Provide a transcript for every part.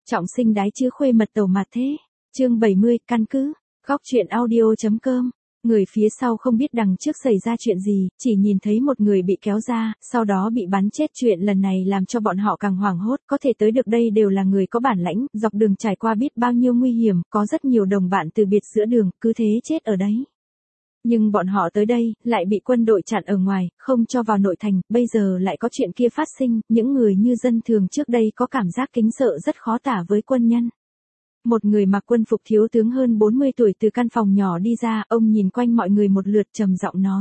Trọng sinh đái chữ khuê mật tàu mặt thế. Chương 70, căn cứ. Góc truyện audio.com. Người phía sau không biết đằng trước xảy ra chuyện gì, chỉ nhìn thấy một người bị kéo ra, sau đó bị bắn chết. Chuyện lần này làm cho bọn họ càng hoảng hốt, có thể tới được đây đều là người có bản lãnh, dọc đường trải qua biết bao nhiêu nguy hiểm, có rất nhiều đồng bạn từ biệt giữa đường, cứ thế chết ở đấy. Nhưng bọn họ tới đây, lại bị quân đội chặn ở ngoài, không cho vào nội thành, bây giờ lại có chuyện kia phát sinh, những người như dân thường trước đây có cảm giác kính sợ rất khó tả với quân nhân. Một người mặc quân phục thiếu tướng hơn 40 tuổi từ căn phòng nhỏ đi ra, ông nhìn quanh mọi người một lượt trầm giọng nói.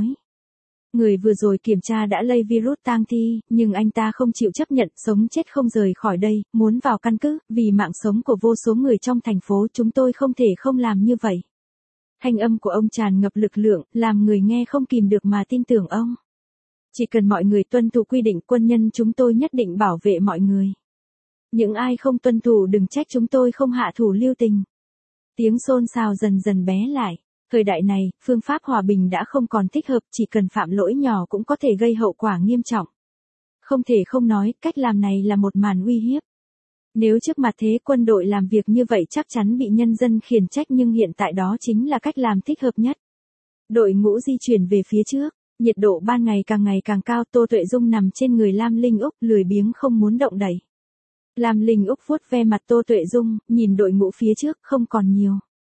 Người vừa rồi kiểm tra đã lây virus tang thi, nhưng anh ta không chịu chấp nhận, sống chết không rời khỏi đây, muốn vào căn cứ, vì mạng sống của vô số người trong thành phố chúng tôi không thể không làm như vậy. Thanh âm của ông tràn ngập lực lượng, làm người nghe không kìm được mà tin tưởng ông. Chỉ cần mọi người tuân thủ quy định, quân nhân chúng tôi nhất định bảo vệ mọi người. Những ai không tuân thủ đừng trách chúng tôi không hạ thủ lưu tình. Tiếng xôn xao dần dần bé lại. Thời đại này, phương pháp hòa bình đã không còn thích hợp, chỉ cần phạm lỗi nhỏ cũng có thể gây hậu quả nghiêm trọng. Không thể không nói, cách làm này là một màn uy hiếp. Nếu trước mặt thế quân đội làm việc như vậy chắc chắn bị nhân dân khiển trách, nhưng hiện tại đó chính là cách làm thích hợp nhất. Đội ngũ di chuyển về phía trước, nhiệt độ ban ngày càng cao. Tô Tuệ Dung nằm trên người Lam Linh Úc, lười biếng không muốn động đậy. Lam Linh Úc vuốt ve mặt Tô Tuệ Dung, nhìn đội ngũ phía trước, không còn nhiều.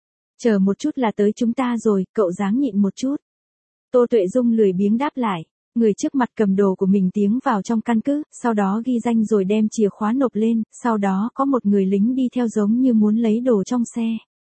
Chờ một chút là tới chúng ta rồi, cậu ráng nhịn một chút. Tô Tuệ Dung lười biếng đáp lại. Người trước mặt cầm đồ của mình tiến vào trong căn cứ, sau đó ghi danh rồi đem chìa khóa nộp lên, sau đó có một người lính đi theo giống như muốn lấy đồ trong xe.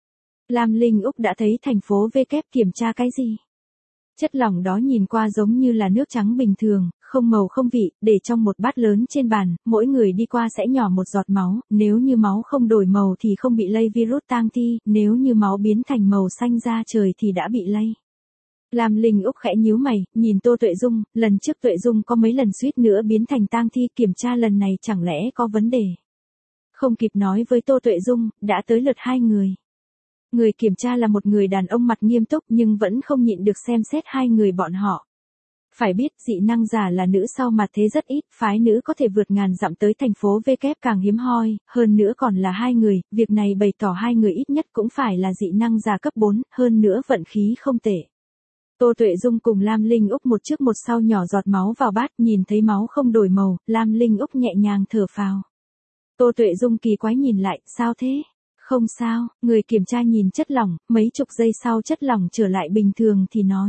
Lam Linh Úc đã thấy thành phố V kép kiểm tra cái gì? Chất lỏng đó nhìn qua giống như là nước trắng bình thường, không màu không vị, để trong một bát lớn trên bàn, mỗi người đi qua sẽ nhỏ một giọt máu, nếu như máu không đổi màu thì không bị lây virus tang thi, nếu như máu biến thành màu xanh da trời thì đã bị lây. Lam Linh Úc khẽ nhíu mày, nhìn Tô Tuệ Dung, lần trước Tuệ Dung có mấy lần suýt nữa biến thành tang thi, kiểm tra lần này chẳng lẽ có vấn đề. Không kịp nói với Tô Tuệ Dung, đã tới lượt hai người. Người kiểm tra là một người đàn ông mặt nghiêm túc nhưng vẫn không nhịn được xem xét hai người bọn họ. Phải biết dị năng giả là nữ sau mặt thế rất ít, phái nữ có thể vượt ngàn dặm tới thành phố V kép càng hiếm hoi, hơn nữa còn là hai người, việc này bày tỏ hai người ít nhất cũng phải là dị năng giả cấp 4, hơn nữa vận khí không tệ. Tô Tuệ Dung cùng Lam Linh Úc một trước một sau nhỏ giọt máu vào bát, nhìn thấy máu không đổi màu, Lam Linh Úc nhẹ nhàng thở phào. Tô Tuệ Dung kỳ quái nhìn lại, sao thế? Không sao, người kiểm tra nhìn chất lỏng, mấy chục giây sau chất lỏng trở lại bình thường thì nói.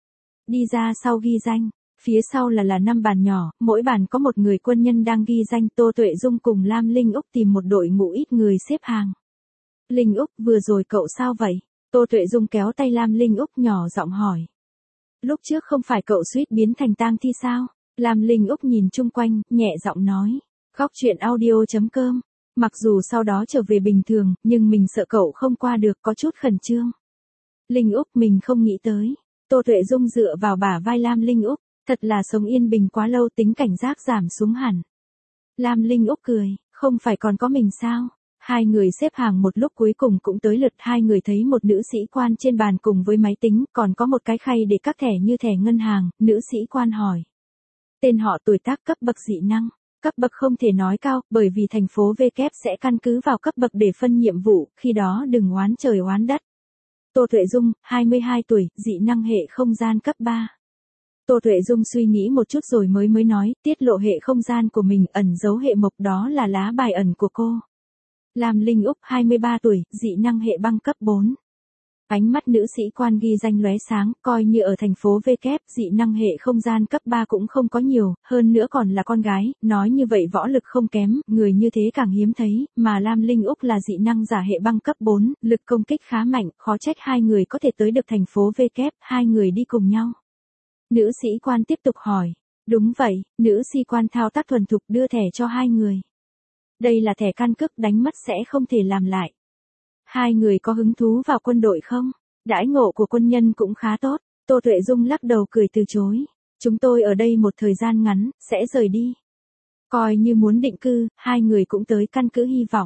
Đi ra sau ghi danh, phía sau là 5 bàn nhỏ, mỗi bàn có một người quân nhân đang ghi danh. Tô Tuệ Dung cùng Lam Linh Úc tìm một đội ngũ ít người xếp hàng. Linh Úc, vừa rồi cậu sao vậy? Tô Tuệ Dung kéo tay Lam Linh Úc nhỏ giọng hỏi. Lúc trước không phải cậu suýt biến thành tang thi sao? Lam Linh Úc nhìn chung quanh, nhẹ giọng nói. Góc truyện audio.com. Mặc dù sau đó trở về bình thường, nhưng mình sợ cậu không qua được, có chút khẩn trương. Linh Úc, mình không nghĩ tới. Tô Tuệ Dung dựa vào bả vai Lam Linh Úc, thật là sống yên bình quá lâu, tính cảnh giác giảm xuống hẳn. Lam Linh Úc cười, không phải còn có mình sao? Hai người xếp hàng một lúc cuối cùng cũng tới lượt hai người thấy một nữ sĩ quan trên bàn cùng với máy tính, còn có một cái khay để các thẻ như thẻ ngân hàng, nữ sĩ quan hỏi. Tên họ, tuổi tác, cấp bậc dị năng. Cấp bậc không thể nói cao, bởi vì thành phố V kép sẽ căn cứ vào cấp bậc để phân nhiệm vụ, khi đó đừng oán trời oán đất. Tô Tuệ Dung, 22 tuổi, dị năng hệ không gian cấp 3. Tô Tuệ Dung suy nghĩ một chút rồi mới nói, tiết lộ hệ không gian của mình, ẩn giấu hệ mộc, đó là lá bài ẩn của cô. Lam Linh Úc, 23 tuổi, dị năng hệ băng cấp 4. Ánh mắt nữ sĩ quan ghi danh lóe sáng, coi như ở thành phố V kép, dị năng hệ không gian cấp 3 cũng không có nhiều, hơn nữa còn là con gái, nói như vậy võ lực không kém, người như thế càng hiếm thấy, mà Lam Linh Úc là dị năng giả hệ băng cấp 4, lực công kích khá mạnh, khó trách hai người có thể tới được thành phố V kép, hai người đi cùng nhau. Nữ sĩ quan tiếp tục hỏi. Đúng vậy, nữ sĩ quan thao tác thuần thục đưa thẻ cho hai người. Đây là thẻ căn cước, đánh mất sẽ không thể làm lại. Hai người có hứng thú vào quân đội không? Đãi ngộ của quân nhân cũng khá tốt. Tô Tuệ Dung lắc đầu cười từ chối. Chúng tôi ở đây một thời gian ngắn, sẽ rời đi. Coi như muốn định cư, hai người cũng tới căn cứ Hy vọng.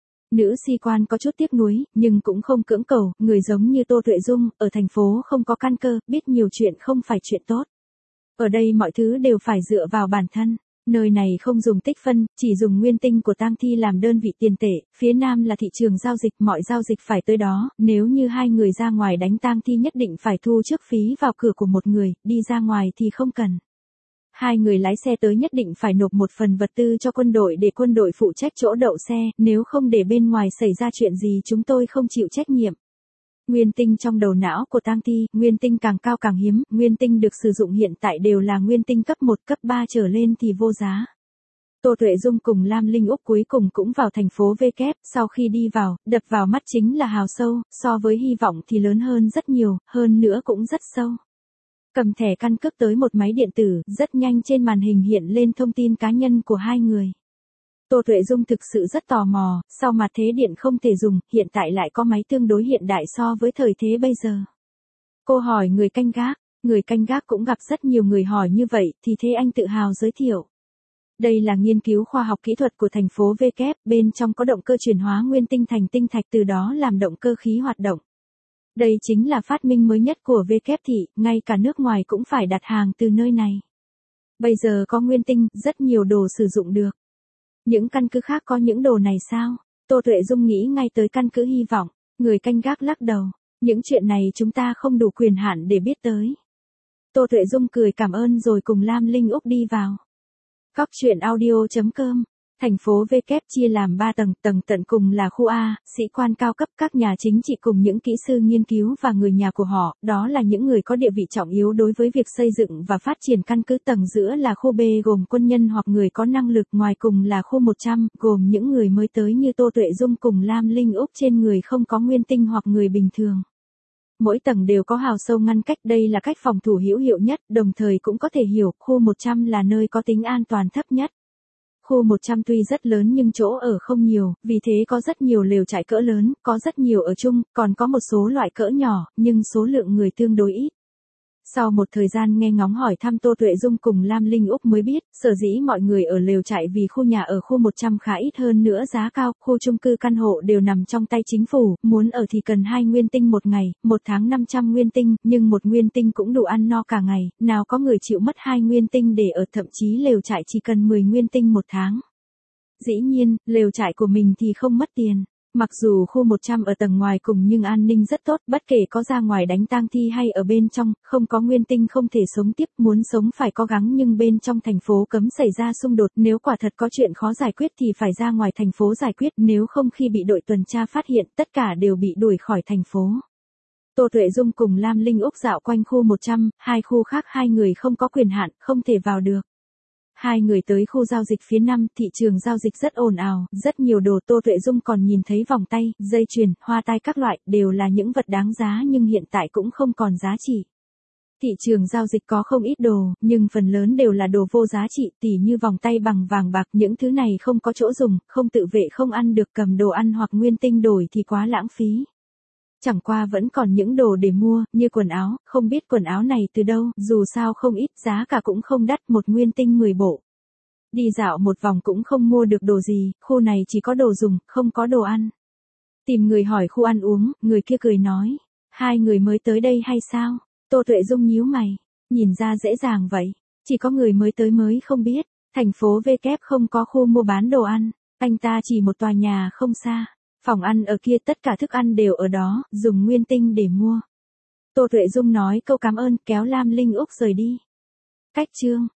Nữ sĩ quan có chút tiếc nuối, nhưng cũng không cưỡng cầu, người giống như Tô Tuệ Dung, ở thành phố không có căn cơ, biết nhiều chuyện không phải chuyện tốt. Ở đây mọi thứ đều phải dựa vào bản thân. Nơi này không dùng tích phân, chỉ dùng nguyên tinh của tang thi làm đơn vị tiền tệ, phía nam là thị trường giao dịch, mọi giao dịch phải tới đó, nếu như hai người ra ngoài đánh tang thi nhất định phải thu trước phí vào cửa của một người, đi ra ngoài thì không cần. Hai người lái xe tới nhất định phải nộp một phần vật tư cho quân đội để quân đội phụ trách chỗ đậu xe, nếu không để bên ngoài xảy ra chuyện gì chúng tôi không chịu trách nhiệm. Nguyên tinh trong đầu não của tang thi, nguyên tinh càng cao càng hiếm, nguyên tinh được sử dụng hiện tại đều là nguyên tinh cấp 1, cấp 3 trở lên thì vô giá. Tô Tuệ Dung cùng Lam Linh Úc cuối cùng cũng vào thành phố V kép, sau khi đi vào, đập vào mắt chính là hào sâu, so với hy vọng thì lớn hơn rất nhiều, hơn nữa cũng rất sâu. Cầm thẻ căn cước tới một máy điện tử, rất nhanh trên màn hình hiện lên thông tin cá nhân của hai người. Tô Tuệ Dung thực sự rất tò mò, sao mà thế điện không thể dùng, hiện tại lại có máy tương đối hiện đại so với thời thế bây giờ. Cô hỏi người canh gác cũng gặp rất nhiều người hỏi như vậy, thì thế anh tự hào giới thiệu. Đây là nghiên cứu khoa học kỹ thuật của thành phố V kép, bên trong có động cơ chuyển hóa nguyên tinh thành tinh thạch từ đó làm động cơ khí hoạt động. Đây chính là phát minh mới nhất của V kép thị, ngay cả nước ngoài cũng phải đặt hàng từ nơi này. Bây giờ có nguyên tinh, rất nhiều đồ sử dụng được. Những căn cứ khác có những đồ này sao? Tô Tuệ Dung nghĩ ngay tới căn cứ hy vọng, người canh gác lắc đầu. Những chuyện này chúng ta không đủ quyền hạn để biết tới. Tô Tuệ Dung cười cảm ơn rồi cùng Lam Linh Úc đi vào. Góc truyện audio.com. Thành phố V kép chia làm 3 tầng, tầng tận cùng là khu A, sĩ quan cao cấp, các nhà chính trị cùng những kỹ sư nghiên cứu và người nhà của họ, đó là những người có địa vị trọng yếu đối với việc xây dựng và phát triển căn cứ. Tầng giữa là khu B gồm quân nhân hoặc người có năng lực, ngoài cùng là khu 100, gồm những người mới tới như Tô Tuệ Dung cùng Lam Linh Úc, trên người không có nguyên tinh hoặc người bình thường. Mỗi tầng đều có hào sâu ngăn cách, đây là cách phòng thủ hữu hiệu nhất, đồng thời cũng có thể hiểu khu 100 là nơi có tính an toàn thấp nhất. Khu 100 tuy rất lớn nhưng chỗ ở không nhiều, vì thế có rất nhiều lều trại cỡ lớn, có rất nhiều ở chung, còn có một số loại cỡ nhỏ, nhưng số lượng người tương đối ít. Sau một thời gian nghe ngóng hỏi thăm, Tô Tuệ Dung cùng Lam Linh Úc mới biết, sở dĩ mọi người ở lều trại vì khu nhà ở khu 100 khá ít, hơn nữa giá cao, khu chung cư căn hộ đều nằm trong tay chính phủ, muốn ở thì cần 2 nguyên tinh một ngày, 1 tháng 500 nguyên tinh, nhưng 1 nguyên tinh cũng đủ ăn no cả ngày, nào có người chịu mất 2 nguyên tinh để ở, thậm chí lều trại chỉ cần 10 nguyên tinh 1 tháng. Dĩ nhiên, lều trại của mình thì không mất tiền. Mặc dù khu 100 ở tầng ngoài cùng nhưng an ninh rất tốt, bất kể có ra ngoài đánh tang thi hay ở bên trong, không có nguyên tinh không thể sống tiếp, muốn sống phải cố gắng, nhưng bên trong thành phố cấm xảy ra xung đột, nếu quả thật có chuyện khó giải quyết thì phải ra ngoài thành phố giải quyết, nếu không khi bị đội tuần tra phát hiện, tất cả đều bị đuổi khỏi thành phố. Tô Tuệ Dung cùng Lam Linh Úc dạo quanh khu 100, hai khu khác hai người không có quyền hạn, không thể vào được. Hai người tới khu giao dịch phía Nam, thị trường giao dịch rất ồn ào, rất nhiều đồ. Tô Tuệ Dung còn nhìn thấy vòng tay, dây chuyền, hoa tai các loại, đều là những vật đáng giá nhưng hiện tại cũng không còn giá trị. Thị trường giao dịch có không ít đồ, nhưng phần lớn đều là đồ vô giá trị, tỉ như vòng tay bằng vàng bạc, những thứ này không có chỗ dùng, không tự vệ, không ăn được, cầm đồ ăn hoặc nguyên tinh đổi thì quá lãng phí. Chẳng qua vẫn còn những đồ để mua, như quần áo, không biết quần áo này từ đâu, dù sao không ít, giá cả cũng không đắt, 1 nguyên tinh 10 bộ. Đi dạo một vòng cũng không mua được đồ gì, khu này chỉ có đồ dùng, không có đồ ăn. Tìm người hỏi khu ăn uống, người kia cười nói, hai người mới tới đây hay sao? Tô Tuệ Dung nhíu mày, nhìn ra dễ dàng vậy, chỉ có người mới tới mới không biết, thành phố V kép không có khu mua bán đồ ăn, anh ta chỉ một tòa nhà không xa. Phòng ăn ở kia, tất cả thức ăn đều ở đó, dùng nguyên tinh để mua. Tô Tuệ Dung nói câu cảm ơn, kéo Lam Linh Úc rời đi. Cách chương